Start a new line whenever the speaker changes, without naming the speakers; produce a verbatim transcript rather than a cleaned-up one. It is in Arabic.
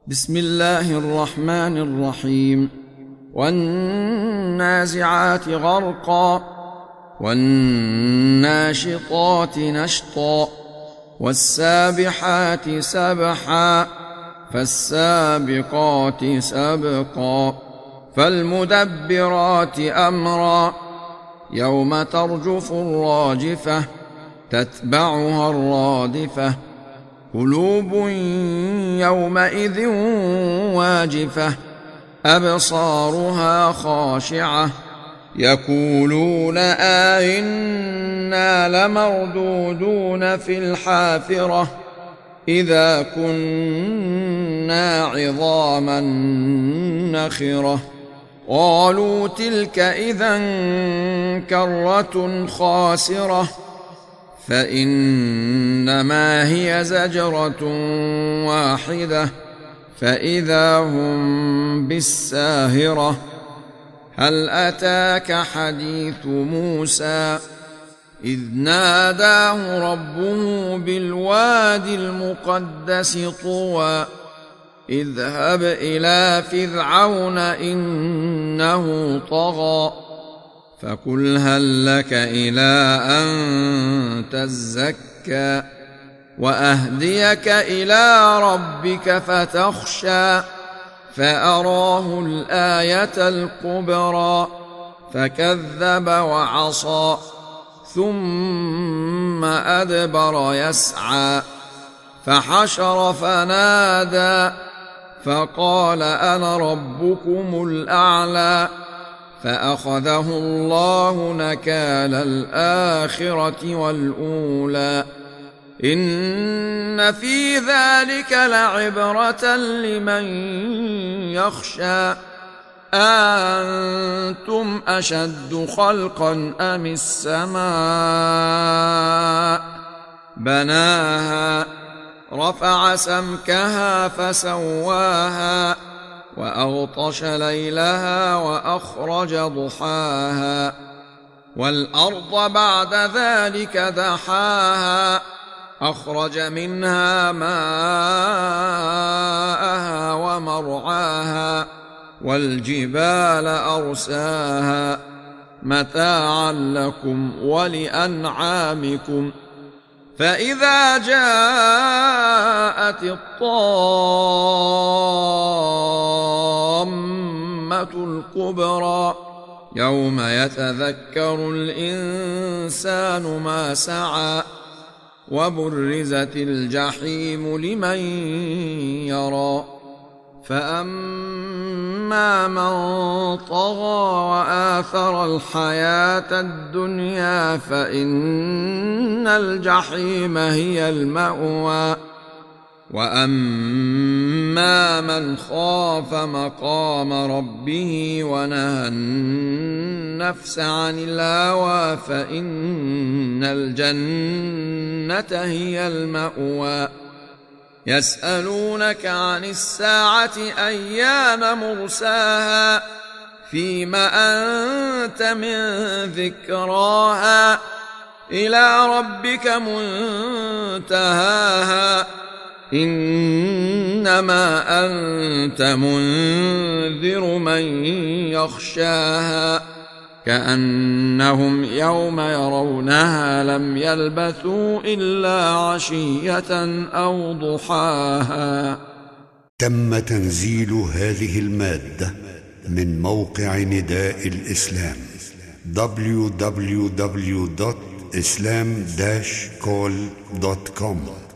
بسم الله الرحمن الرحيم. والنازعات غرقا والناشطات نشطا والسابحات سبحا فالسابقات سبقا فالمدبرات أمرا يوم ترجف الراجفة تتبعها الرادفة قلوب يومئذ واجفة أبصارها خاشعة يقولون أئنا لمردودون في الحافرة إذا كنا عظاما نخرة قالوا تلك إذا كرة خاسرة فإنما هي زجرة واحدة فإذا هم بالساهرة هل أتاك حديث موسى إذ ناداه ربه بالوادي المقدس طوى اذهب إلى فرعون إنه طغى فقل هل لك إلى أن تزكى وأهديك إلى ربك فتخشى فأراه الآية الكبرى فكذب وعصى ثم أدبر يسعى فحشر فنادى فقال أنا ربكم الأعلى فأخذه الله نكال الآخرة والأولى إن في ذلك لعبرة لمن يخشى أأنتم أشد خلقا أم السماء بناها رفع سمكها فسواها وأغطش ليلها وأخرج ضحاها والأرض بعد ذلك دحاها أخرج منها ماءها ومرعاها والجبال أرساها متاعا لكم ولأنعامكم فإذا جاءت الطامة الكبرى يوم يتذكر الإنسان ما سعى وبرزت الجحيم لمن يرى فأما من طغى وآثر الحياة الدنيا فإن الجحيم هي المأوى وأما من خاف مقام ربه ونهى النفس عن الهوى فإن الجنة هي المأوى يسألونك عن الساعة أيان مرساها فيما أنت من ذكراها إلى ربك منتهاها إنما أنت منذر من يخشاها كأنهم يوم يرونها لم يلبثوا إلا عشية أو ضحاها.
تم تنزيل هذه المادة من موقع نداء الإسلام دبليو دبليو دبليو دوت إسلام داش كول دوت كوم.